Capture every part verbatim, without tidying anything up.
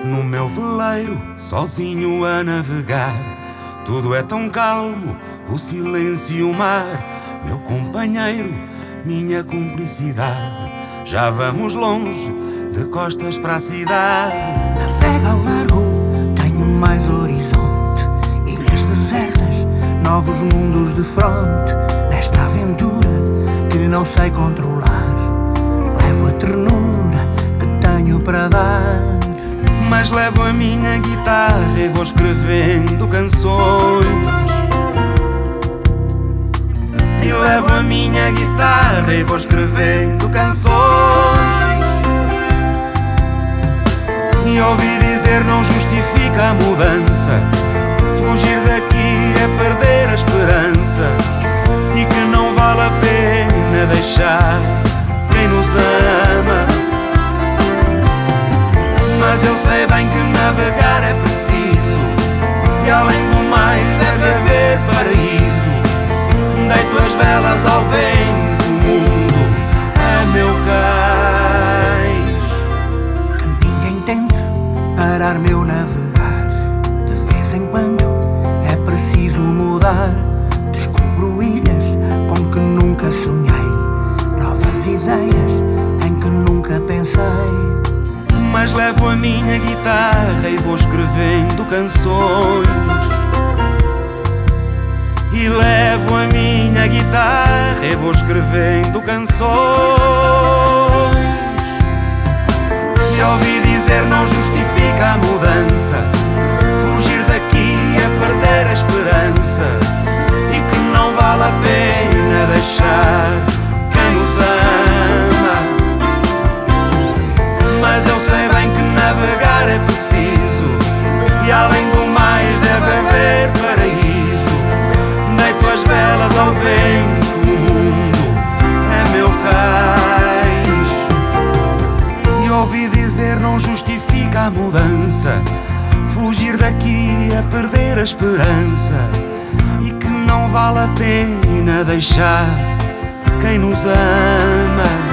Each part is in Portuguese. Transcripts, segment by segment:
No meu veleiro, sozinho a navegar, tudo é tão calmo, o silêncio e o mar. Meu companheiro, minha cumplicidade, já vamos longe, de costas para a cidade. Navega ao largo, tenho mais horizonte, ilhas desertas, novos mundos de fronte. Nesta aventura que não sei controlar, levo a ternura que tenho para dar. Mas levo a minha guitarra e vou escrevendo canções. E levo a minha guitarra e vou escrevendo canções. E ouvi dizer não justifica a mudança, fugir daqui é perder a esperança, e que não vale a pena deixar quem nos ama. Mas eu sei bem que navegar é preciso, e além do mais deve haver paraíso. Deito as velas ao vento, o mundo é meu cais. Que ninguém tente parar meu navegar, de vez em quando é preciso mudar. Descubro ilhas com que nunca sonhei, novas ideias em que nunca pensei. Mas levo a minha guitarra e vou escrevendo canções. E levo a minha guitarra e vou escrevendo canções. E ouvi dizer não justifica a mudança, fugir daqui é perder a esperança, e que não vale a pena deixar quem nos ama. Mas eu sei bem que navegar é preciso, e além do mais deve haver paraíso. Deito as velas ao vento, o mundo é meu cais. E ouvi dizer não justifica a mudança, fugir daqui é perder a esperança, e que não vale a pena deixar quem nos ama.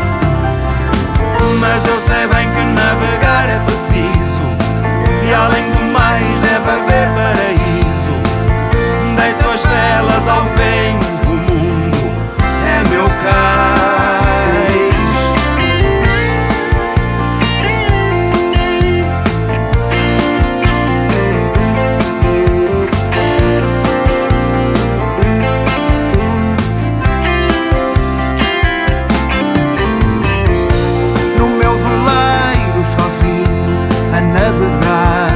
Mas eu sei bem que navegar é preciso, e além do mais deve haver paraíso. Deito as velas ao vento, o mundo é meu cais. No meu veleiro sozinho a navegar,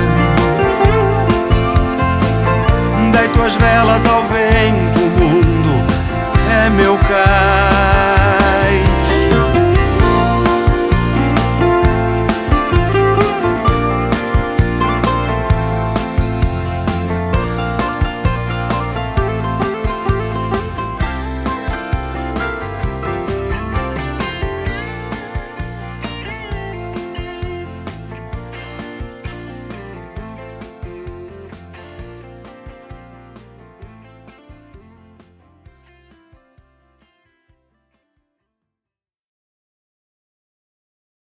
Deito as velas ao vento, o mundo é meu cais.